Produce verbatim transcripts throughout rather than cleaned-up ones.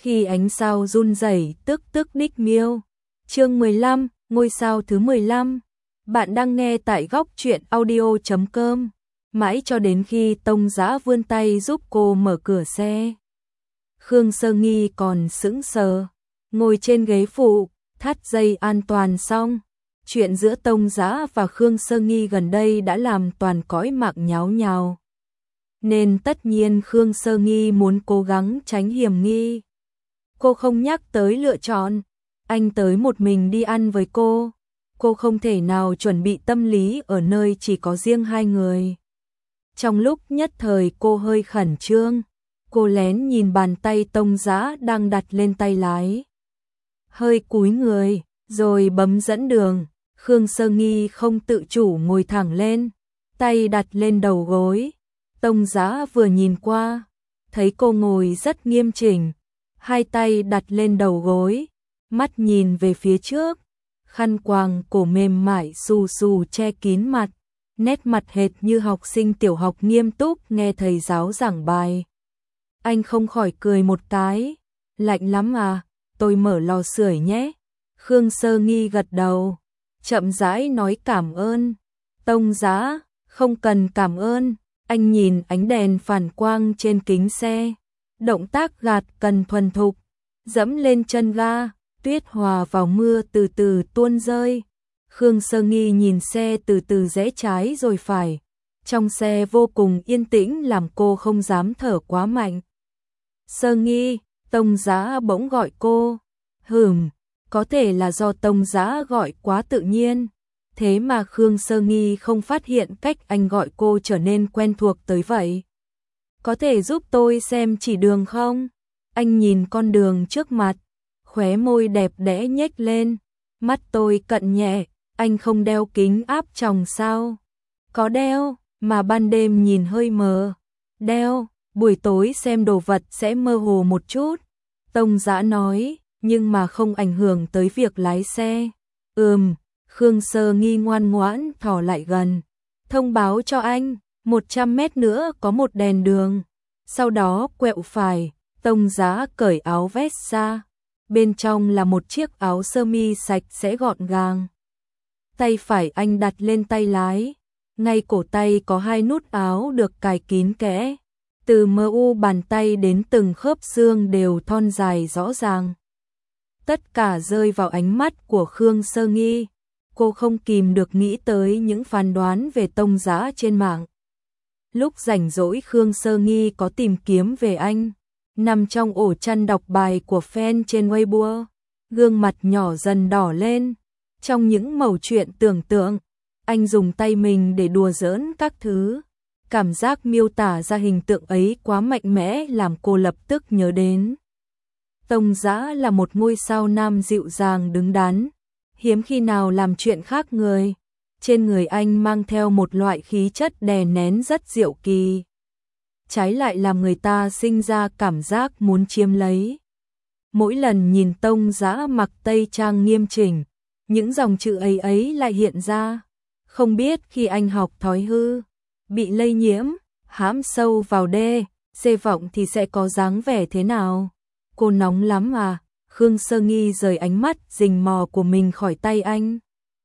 khi ánh sao run rẩy tức tức đích miêu. Chương mười lăm, ngôi sao thứ mười lăm. Bạn đang nghe tại góc truyện audio chấm com. Mãi cho đến khi Tông Dã vươn tay giúp cô mở cửa xe. Khương Sơ Nghi còn sững sờ, ngồi trên ghế phụ, thắt dây an toàn xong. Chuyện giữa Tông Dã và Khương Sơ Nghi gần đây đã làm toàn cõi mạng nháo nhào. Nên tất nhiên Khương Sơ Nghi muốn cố gắng tránh hiểm nghi. Cô không nhắc tới lựa chọn, anh tới một mình đi ăn với cô. Cô không thể nào chuẩn bị tâm lý ở nơi chỉ có riêng hai người. Trong lúc nhất thời cô hơi khẩn trương, cô lén nhìn bàn tay Tông Dã đang đặt lên tay lái. Hơi cúi người, rồi bấm dẫn đường. Khương Sơ Nghi không tự chủ ngồi thẳng lên, tay đặt lên đầu gối. Tông Dã vừa nhìn qua, thấy cô ngồi rất nghiêm chỉnh, hai tay đặt lên đầu gối, mắt nhìn về phía trước, khăn quàng cổ mềm mại xù xù che kín mặt, nét mặt hệt như học sinh tiểu học nghiêm túc nghe thầy giáo giảng bài. Anh không khỏi cười một cái, lạnh lắm à, tôi mở lò sưởi nhé. Khương Sơ Nghi gật đầu, chậm rãi nói cảm ơn. Tông Dã, không cần cảm ơn. Anh nhìn ánh đèn phản quang trên kính xe, động tác gạt cần thuần thục, dẫm lên chân ga, tuyết hòa vào mưa từ từ tuôn rơi. Khương Sơ Nghi nhìn xe từ từ rẽ trái rồi phải, trong xe vô cùng yên tĩnh làm cô không dám thở quá mạnh. Sơ Nghi, Tông Dã bỗng gọi cô. Hừm, có thể là do Tông Dã gọi quá tự nhiên. Thế mà Khương Sơ Nghi không phát hiện cách anh gọi cô trở nên quen thuộc tới vậy. Có thể giúp tôi xem chỉ đường không? Anh nhìn con đường trước mặt, khóe môi đẹp đẽ nhếch lên. Mắt tôi cận nhẹ, anh không đeo kính áp tròng sao? Có đeo, mà ban đêm nhìn hơi mờ. Đeo, buổi tối xem đồ vật sẽ mơ hồ một chút. Tông Dã nói, nhưng mà không ảnh hưởng tới việc lái xe. Ừm. Khương Sơ Nghi ngoan ngoãn thò lại gần, thông báo cho anh, một trăm mét nữa có một đèn đường, sau đó quẹo phải. Tông Dã cởi áo vest ra, bên trong là một chiếc áo sơ mi sạch sẽ gọn gàng. Tay phải anh đặt lên tay lái, ngay cổ tay có hai nút áo được cài kín kẽ, từ mu bàn tay đến từng khớp xương đều thon dài rõ ràng. Tất cả rơi vào ánh mắt của Khương Sơ Nghi. Cô không kìm được nghĩ tới những phán đoán về Tông Dã trên mạng. Lúc rảnh rỗi Khương Sơ Nghi có tìm kiếm về anh, nằm trong ổ chăn đọc bài của fan trên Weibo, gương mặt nhỏ dần đỏ lên. Trong những mẩu chuyện tưởng tượng, anh dùng tay mình để đùa giỡn các thứ. Cảm giác miêu tả ra hình tượng ấy quá mạnh mẽ làm cô lập tức nhớ đến. Tông Dã là một ngôi sao nam dịu dàng đứng đắn, hiếm khi nào làm chuyện khác người. Trên người anh mang theo một loại khí chất đè nén rất diệu kỳ, trái lại làm người ta sinh ra cảm giác muốn chiếm lấy. Mỗi lần nhìn Tông Dã mặc tây trang nghiêm chỉnh, những dòng chữ ấy ấy lại hiện ra. Không biết khi anh học thói hư, bị lây nhiễm, hãm sâu vào đê, xê vọng thì sẽ có dáng vẻ thế nào. Cô nóng lắm à? Khương Sơ Nghi rời ánh mắt rình mò của mình khỏi tay anh.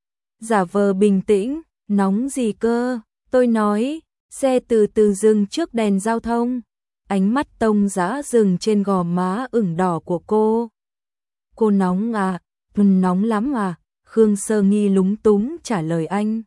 Giả vờ bình tĩnh, nóng gì cơ? Tôi nói, xe từ từ dừng trước đèn giao thông. Ánh mắt Tông Dã dừng trên gò má ửng đỏ của cô. Cô nóng à? Ừm, nóng lắm à? Khương Sơ Nghi lúng túng trả lời anh.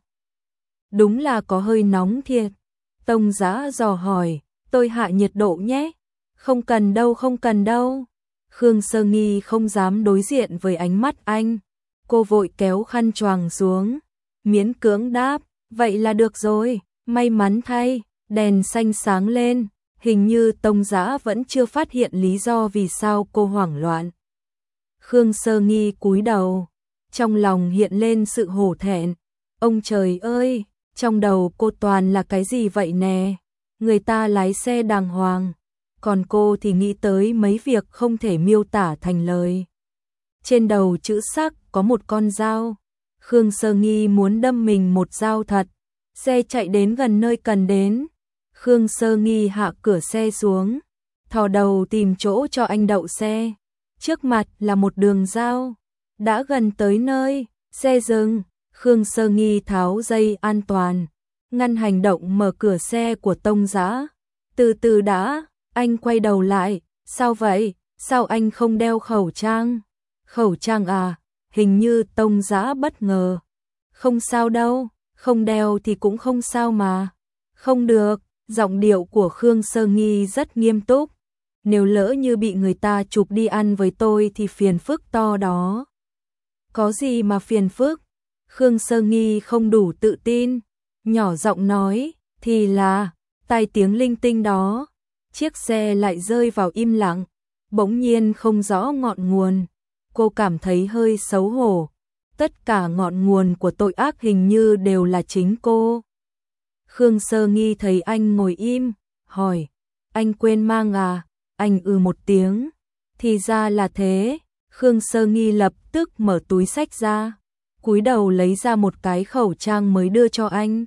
Đúng là có hơi nóng thiệt. Tông Dã dò hỏi, tôi hạ nhiệt độ nhé. Không cần đâu, không cần đâu. Khương Sơ Nghi không dám đối diện với ánh mắt anh. Cô vội kéo khăn choàng xuống, miễn cưỡng đáp, vậy là được rồi. May mắn thay, đèn xanh sáng lên, hình như Tông Dã vẫn chưa phát hiện lý do vì sao cô hoảng loạn. Khương Sơ Nghi cúi đầu, trong lòng hiện lên sự hổ thẹn. Ông trời ơi, trong đầu cô toàn là cái gì vậy nè? Người ta lái xe đàng hoàng, còn cô thì nghĩ tới mấy việc không thể miêu tả thành lời. Trên đầu chữ sắc có một con dao. Khương Sơ Nghi muốn đâm mình một dao thật. Xe chạy đến gần nơi cần đến. Khương Sơ Nghi hạ cửa xe xuống, thò đầu tìm chỗ cho anh đậu xe. Trước mặt là một đường giao. Đã gần tới nơi, xe dừng, Khương Sơ Nghi tháo dây an toàn, ngăn hành động mở cửa xe của Tông Dã. Từ từ đã, anh quay đầu lại, sao vậy, sao anh không đeo khẩu trang? Khẩu trang à, hình như Tông Dã bất ngờ. Không sao đâu, không đeo thì cũng không sao mà. Không được, giọng điệu của Khương Sơ Nghi rất nghiêm túc. Nếu lỡ như bị người ta chụp đi ăn với tôi thì phiền phức to đó. Có gì mà phiền phức? Khương Sơ Nghi không đủ tự tin, nhỏ giọng nói, thì là, tai tiếng linh tinh đó. Chiếc xe lại rơi vào im lặng, bỗng nhiên không rõ ngọn nguồn. Cô cảm thấy hơi xấu hổ. Tất cả ngọn nguồn của tội ác hình như đều là chính cô. Khương Sơ Nghi thấy anh ngồi im, hỏi, anh quên mang à? Anh ừ một tiếng. Thì ra là thế. Khương Sơ Nghi lập tức mở túi xách ra, cúi đầu lấy ra một cái khẩu trang mới đưa cho anh.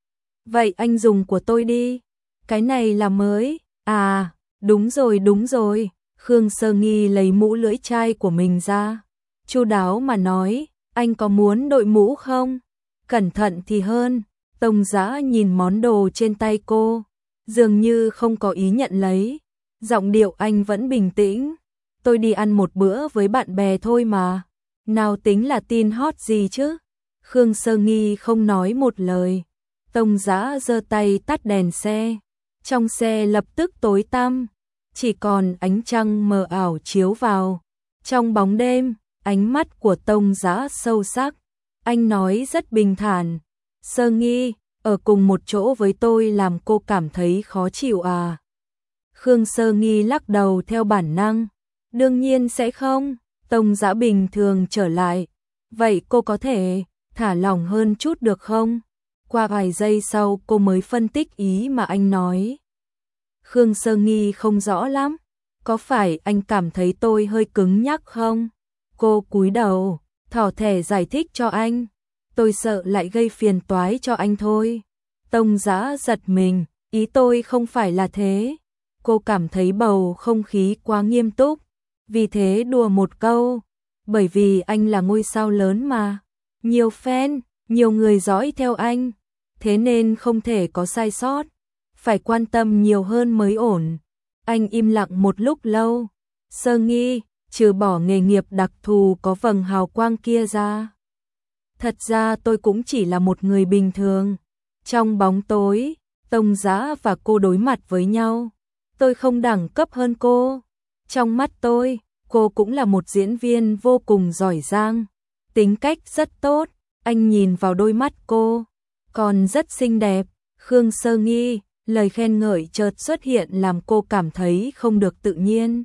Vậy anh dùng của tôi đi. Cái này là mới. À, đúng rồi đúng rồi. Khương Sơ Nghi lấy mũ lưỡi chai của mình ra, chu đáo mà nói, anh có muốn đội mũ không? Cẩn thận thì hơn. Tông Dã nhìn món đồ trên tay cô, dường như không có ý nhận lấy. Giọng điệu anh vẫn bình tĩnh. Tôi đi ăn một bữa với bạn bè thôi mà. Nào tính là tin hot gì chứ? Khương Sơ Nghi không nói một lời. Tông Dã giơ tay tắt đèn xe. Trong xe lập tức tối tăm, chỉ còn ánh trăng mờ ảo chiếu vào. Trong bóng đêm, ánh mắt của Tông Dã sâu sắc. Anh nói rất bình thản, Sơ Nghi, ở cùng một chỗ với tôi làm cô cảm thấy khó chịu à? Khương Sơ Nghi lắc đầu theo bản năng. Đương nhiên sẽ không. Tông Dã bình thường trở lại. Vậy cô có thể thả lỏng hơn chút được không? Qua vài giây sau cô mới phân tích ý mà anh nói. Khương Sơ Nghi không rõ lắm. Có phải anh cảm thấy tôi hơi cứng nhắc không? Cô cúi đầu, thỏ thẻ giải thích cho anh. Tôi sợ lại gây phiền toái cho anh thôi. Tông Dã giật mình, ý tôi không phải là thế. Cô cảm thấy bầu không khí quá nghiêm túc, vì thế đùa một câu. Bởi vì anh là ngôi sao lớn mà. Nhiều fan, nhiều người dõi theo anh. Thế nên không thể có sai sót. Phải quan tâm nhiều hơn mới ổn. Anh im lặng một lúc lâu. Sơ Nghi, trừ bỏ nghề nghiệp đặc thù có vầng hào quang kia ra, thật ra tôi cũng chỉ là một người bình thường. Trong bóng tối, Tông Dã và cô đối mặt với nhau. Tôi không đẳng cấp hơn cô. Trong mắt tôi, cô cũng là một diễn viên vô cùng giỏi giang. Tính cách rất tốt. Anh nhìn vào đôi mắt cô, còn rất xinh đẹp. Khương Sơ Nghi, lời khen ngợi chợt xuất hiện làm cô cảm thấy không được tự nhiên.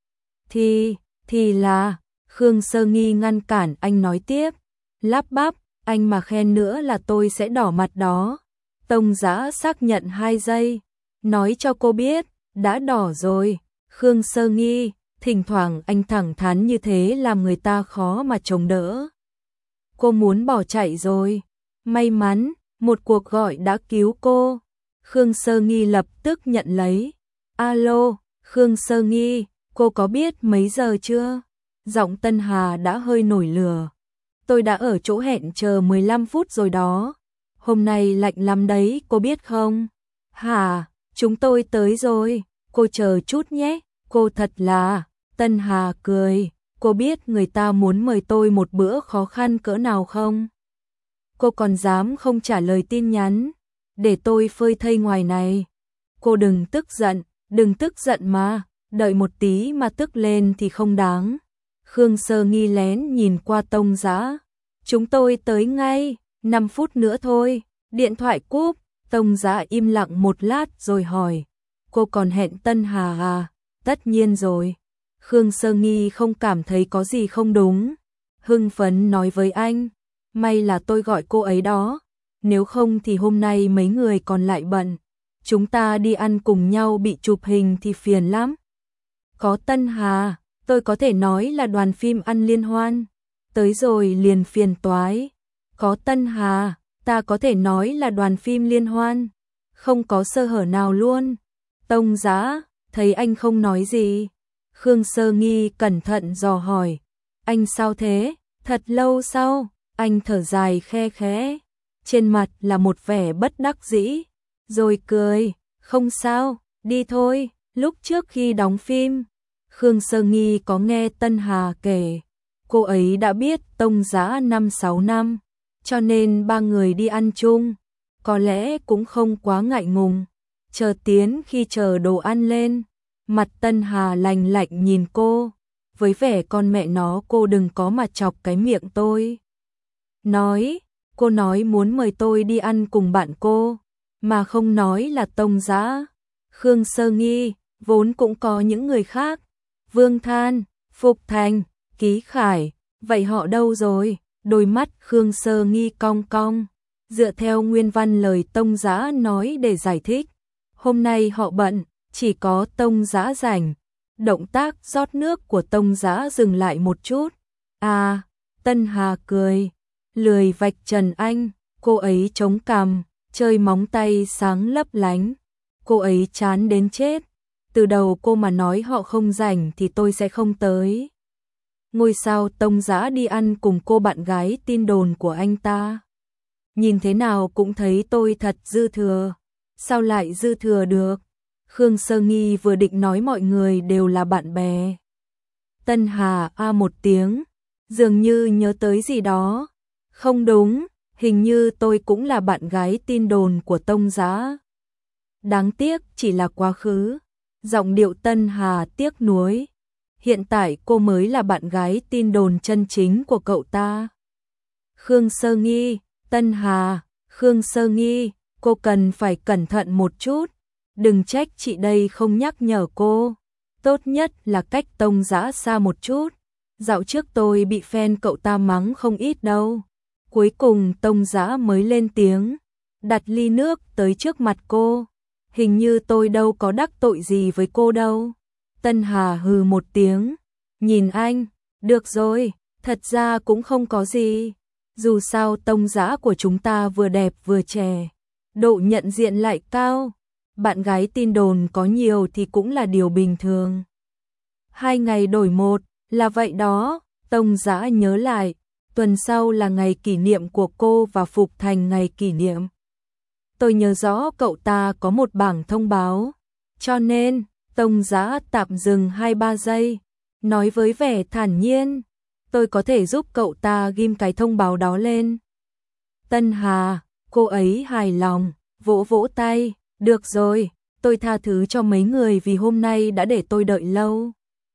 Thì, thì là, Khương Sơ Nghi ngăn cản anh nói tiếp. Lắp bắp, anh mà khen nữa là tôi sẽ đỏ mặt đó. Tông Dã xác nhận hai giây, nói cho cô biết, đã đỏ rồi. Khương Sơ Nghi, thỉnh thoảng anh thẳng thắn như thế làm người ta khó mà chống đỡ. Cô muốn bỏ chạy rồi. May mắn, một cuộc gọi đã cứu cô. Khương Sơ Nghi lập tức nhận lấy. Alo, Khương Sơ Nghi, cô có biết mấy giờ chưa? Giọng Tân Hà đã hơi nổi lửa. Tôi đã ở chỗ hẹn chờ mười lăm phút rồi đó. Hôm nay lạnh lắm đấy, cô biết không? Hả, chúng tôi tới rồi, cô chờ chút nhé. Cô thật là, Tân Hà cười, cô biết người ta muốn mời tôi một bữa khó khăn cỡ nào không? Cô còn dám không trả lời tin nhắn, để tôi phơi thây ngoài này. Cô đừng tức giận, đừng tức giận mà, đợi một tí mà tức lên thì không đáng. Khương Sơ Nghi lén nhìn qua Tông Dã. Chúng tôi tới ngay, năm phút nữa thôi. Điện thoại cúp, Tông Dã im lặng một lát rồi hỏi. Cô còn hẹn Tân Hà à? Tất nhiên rồi. Khương Sơ Nghi không cảm thấy có gì không đúng. Hưng phấn nói với anh. May là tôi gọi cô ấy đó. Nếu không thì hôm nay mấy người còn lại bận. Chúng ta đi ăn cùng nhau bị chụp hình thì phiền lắm. Có Tân Hà, tôi có thể nói là đoàn phim ăn liên hoan. Tới rồi liền phiền toái. Có Tân Hà, ta có thể nói là đoàn phim liên hoan. Không có sơ hở nào luôn. Tông Dã, thấy anh không nói gì. Khương Sơ Nghi cẩn thận dò hỏi, anh sao thế, thật lâu sau, anh thở dài khe khẽ, trên mặt là một vẻ bất đắc dĩ, rồi cười, không sao, đi thôi. Lúc trước khi đóng phim, Khương Sơ Nghi có nghe Tân Hà kể, cô ấy đã biết Tông Giã năm sáu năm, cho nên ba người đi ăn chung, có lẽ cũng không quá ngại ngùng. Chờ tiến khi chờ đồ ăn lên, mặt Tân Hà lạnh lạnh nhìn cô, với vẻ con mẹ nó cô đừng có mà chọc cái miệng tôi. Nói, cô nói muốn mời tôi đi ăn cùng bạn cô, mà không nói là Tông Giã. Khương Sơ Nghi, vốn cũng có những người khác, Vương Than, Phục Thành, Ký Khải, vậy họ đâu rồi? Đôi mắt Khương Sơ Nghi cong cong, dựa theo nguyên văn lời Tông Giã nói để giải thích. Hôm nay họ bận, chỉ có Tông Giã rảnh. Động tác rót nước của Tông Giã dừng lại một chút. À, Tân Hà cười, lười vạch trần anh, cô ấy chống cằm, chơi móng tay sáng lấp lánh. Cô ấy chán đến chết, từ đầu cô mà nói họ không rảnh thì tôi sẽ không tới. Ngôi sao Tông Giã đi ăn cùng cô bạn gái tin đồn của anh ta. Nhìn thế nào cũng thấy tôi thật dư thừa. Sao lại dư thừa được? Khương Sơ Nghi vừa định nói mọi người đều là bạn bè. Tân Hà a một tiếng, dường như nhớ tới gì đó. Không đúng, hình như tôi cũng là bạn gái tin đồn của Tông Giã. Đáng tiếc chỉ là quá khứ. Giọng điệu Tân Hà tiếc nuối. Hiện tại cô mới là bạn gái tin đồn chân chính của cậu ta. Khương Sơ Nghi, Tân Hà, Khương Sơ Nghi, cô cần phải cẩn thận một chút. Đừng trách chị đây không nhắc nhở cô. Tốt nhất là cách Tông Giã xa một chút. Dạo trước tôi bị fan cậu ta mắng không ít đâu. Cuối cùng Tông Giã mới lên tiếng, đặt ly nước tới trước mặt cô. Hình như tôi đâu có đắc tội gì với cô đâu. Tân Hà hừ một tiếng, nhìn anh, được rồi, thật ra cũng không có gì. Dù sao Tông Giã của chúng ta vừa đẹp vừa trẻ, độ nhận diện lại cao. Bạn gái tin đồn có nhiều thì cũng là điều bình thường. Hai ngày đổi một, là vậy đó. Tông Giã nhớ lại, tuần sau là ngày kỷ niệm của cô và Phục Thành ngày kỷ niệm. Tôi nhớ rõ cậu ta có một bảng thông báo, cho nên Tông Giã tạm dừng hai ba giây, nói với vẻ thản nhiên, tôi có thể giúp cậu ta ghim cái thông báo đó lên. Tân Hà, cô ấy hài lòng, vỗ vỗ tay, được rồi, tôi tha thứ cho mấy người vì hôm nay đã để tôi đợi lâu.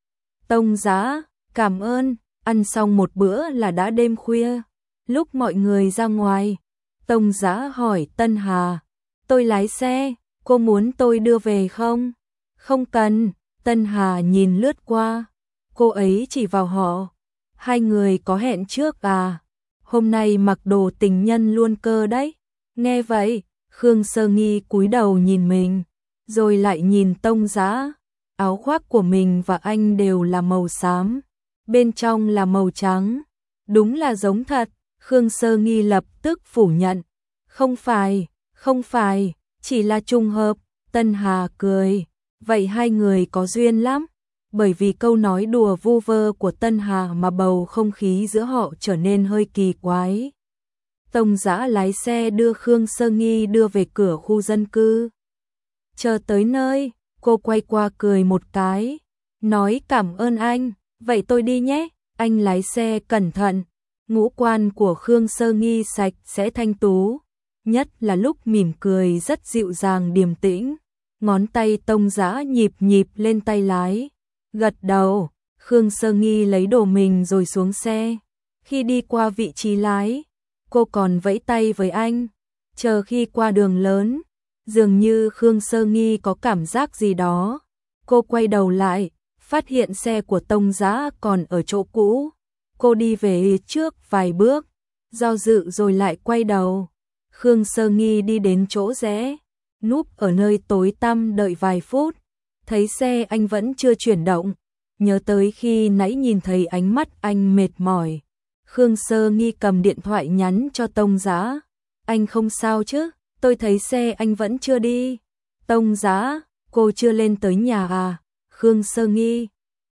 Tông Giã, cảm ơn. Ăn xong một bữa là đã đêm khuya. Lúc mọi người ra ngoài, Tông Giã hỏi Tân Hà, tôi lái xe, cô muốn tôi đưa về không? Không cần. Tân Hà nhìn lướt qua, cô ấy chỉ vào họ, hai người có hẹn trước à? Hôm nay mặc đồ tình nhân luôn cơ đấy. Nghe vậy, Khương Sơ Nghi cúi đầu nhìn mình, rồi lại nhìn Tông Giã. Áo khoác của mình và anh đều là màu xám, bên trong là màu trắng. Đúng là giống thật. Khương Sơ Nghi lập tức phủ nhận. Không phải, không phải, chỉ là trùng hợp. Tân Hà cười, vậy hai người có duyên lắm. Bởi vì câu nói đùa vu vơ của Tân Hà mà bầu không khí giữa họ trở nên hơi kỳ quái. Tông Giã lái xe đưa Khương Sơ Nghi đưa về cửa khu dân cư. Chờ tới nơi, cô quay qua cười một cái, nói cảm ơn anh, vậy tôi đi nhé. Anh lái xe cẩn thận. Ngũ quan của Khương Sơ Nghi sạch sẽ thanh tú, nhất là lúc mỉm cười rất dịu dàng điềm tĩnh. Ngón tay Tông Giã nhịp nhịp lên tay lái, gật đầu. Khương Sơ Nghi lấy đồ mình rồi xuống xe. Khi đi qua vị trí lái, cô còn vẫy tay với anh. Chờ khi qua đường lớn, dường như Khương Sơ Nghi có cảm giác gì đó. Cô quay đầu lại, phát hiện xe của Tông Giã còn ở chỗ cũ. Cô đi về trước vài bước, do dự rồi lại quay đầu. Khương Sơ Nghi đi đến chỗ rẽ, núp ở nơi tối tăm đợi vài phút. Thấy xe anh vẫn chưa chuyển động, nhớ tới khi nãy nhìn thấy ánh mắt anh mệt mỏi. Khương Sơ Nghi cầm điện thoại nhắn cho Tông Giã. Anh không sao chứ? Tôi thấy xe anh vẫn chưa đi. Tông Giã, cô chưa lên tới nhà à? Khương Sơ Nghi,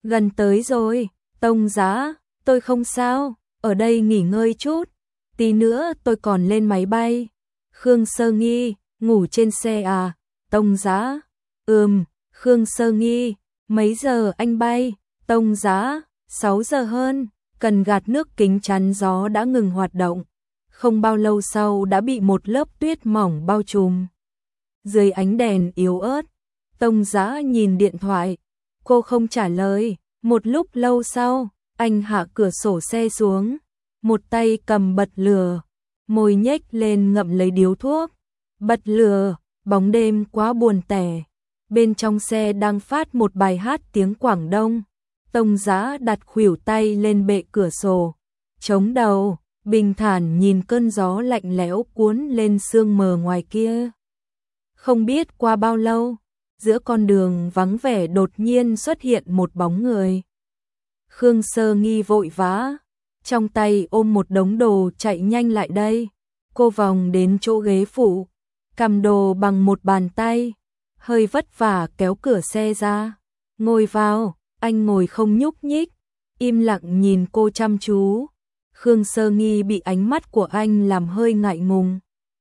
Gần tới rồi, Tông Giá, tôi không sao, ở đây nghỉ ngơi chút, tí nữa tôi còn lên máy bay. Khương Sơ Nghi, ngủ trên xe à? Tông Giá, ừm. Khương Sơ Nghi, mấy giờ anh bay? Tông Giá, sáu giờ hơn, cần gạt nước kính chắn gió đã ngừng hoạt động. Không bao lâu sau đã bị một lớp tuyết mỏng bao trùm. Dưới ánh đèn yếu ớt, Tông Giá nhìn điện thoại, cô không trả lời. Một lúc lâu sau, anh hạ cửa sổ xe xuống, một tay cầm bật lửa, môi nhếch lên ngậm lấy điếu thuốc. Bật lửa, bóng đêm quá buồn tẻ. Bên trong xe đang phát một bài hát tiếng Quảng Đông. Tông Giá đặt khuỷu tay lên bệ cửa sổ, chống đầu, bình thản nhìn cơn gió lạnh lẽo cuốn lên sương mờ ngoài kia. Không biết qua bao lâu, giữa con đường vắng vẻ đột nhiên xuất hiện một bóng người. Khương Sơ Nghi vội vã, trong tay ôm một đống đồ chạy nhanh lại đây. Cô vòng đến chỗ ghế phụ, cầm đồ bằng một bàn tay, hơi vất vả kéo cửa xe ra. Ngồi vào, anh ngồi không nhúc nhích, im lặng nhìn cô chăm chú. Khương Sơ Nghi bị ánh mắt của anh làm hơi ngại ngùng.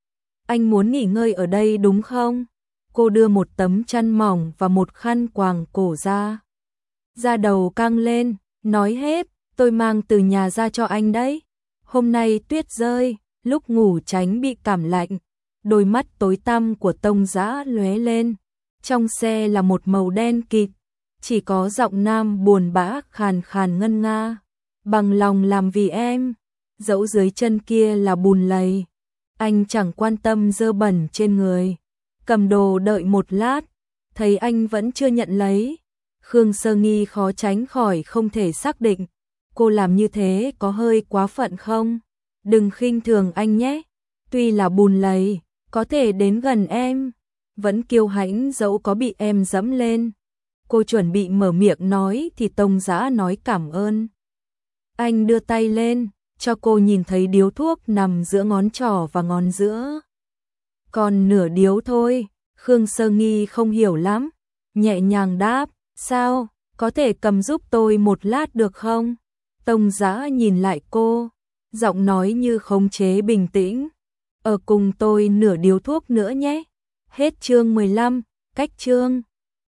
Anh muốn nghỉ ngơi ở đây đúng không? Cô đưa một tấm chăn mỏng và một khăn quàng cổ ra. Da đầu căng lên, nói hết, tôi mang từ nhà ra cho anh đấy. Hôm nay tuyết rơi, lúc ngủ tránh bị cảm lạnh. Đôi mắt tối tăm của Tông Giá lóe lên. Trong xe là một màu đen kịt, chỉ có giọng nam buồn bã khàn khàn ngân nga. Bằng lòng làm vì em, dẫu dưới chân kia là bùn lầy. Anh chẳng quan tâm dơ bẩn trên người. Cầm đồ đợi một lát, thấy anh vẫn chưa nhận lấy. Khương Sơ Nghi khó tránh khỏi không thể xác định. Cô làm như thế có hơi quá phận không? Đừng khinh thường anh nhé. Tuy là bùn lầy, có thể đến gần em. Vẫn kiêu hãnh dẫu có bị em dẫm lên. Cô chuẩn bị mở miệng nói thì Tông Giá nói cảm ơn. Anh đưa tay lên, cho cô nhìn thấy điếu thuốc nằm giữa ngón trỏ và ngón giữa. Còn nửa điếu thôi. Khương Sơ Nghi không hiểu lắm, nhẹ nhàng đáp, sao, có thể cầm giúp tôi một lát được không? Tông Giá nhìn lại cô, giọng nói như khống chế bình tĩnh. Ở cùng tôi nửa điếu thuốc nữa nhé. Hết chương mười lăm, cách chương.